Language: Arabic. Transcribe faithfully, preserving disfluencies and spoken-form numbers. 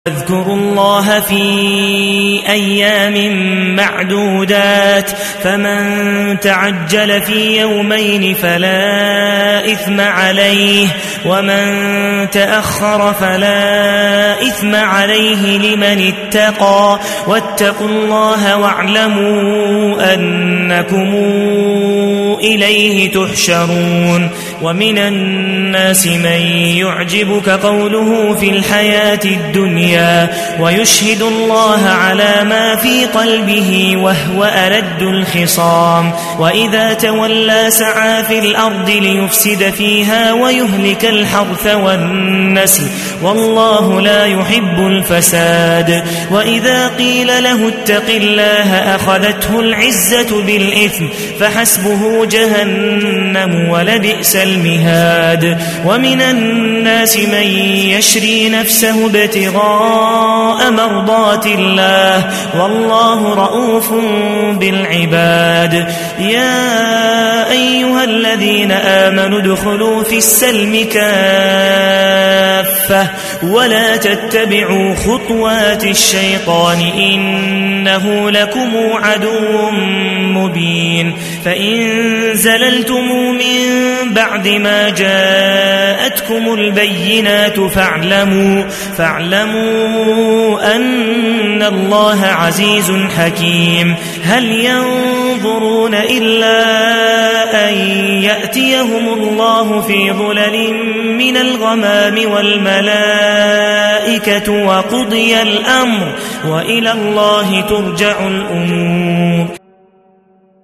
اذكروا الله في أيام معدودات فمن تعجل في يومين فلا إثم عليه ومن تأخر فلا إثم عليه لمن اتقى واتقوا الله واعلموا أنكم إليه تحشرون. ومن الناس من يعجبك قوله في الحياة الدنيا ويشهد الله على ما في قلبه وهو ألد الخصام وإذا تولى سعى في الأرض ليفسد فيها ويهلك الحرث والنسل والله لا يحب الفساد. وإذا قيل له اتق الله أخذته العزة بالإثم فحسبه جهنم ولبئس المهاد. ومن الناس من يشري نفسه ابتغاء مرضات الله والله رؤوف بالعباد. يا أيها الذين آمنوا ادخلوا في السلم كافة ولا تتبعوا خطوات الشيطان إنه لكم عدو مبين. فإن زللتم من بعد ما جاءتكم البينات فاعلموا, فاعلموا أن الله عزيز حكيم. هل ينظرون إلا أن يأتيهم الله في ظلل من الغمام والملائكة وقضي الأمر وإلى الله ترجع الأمور.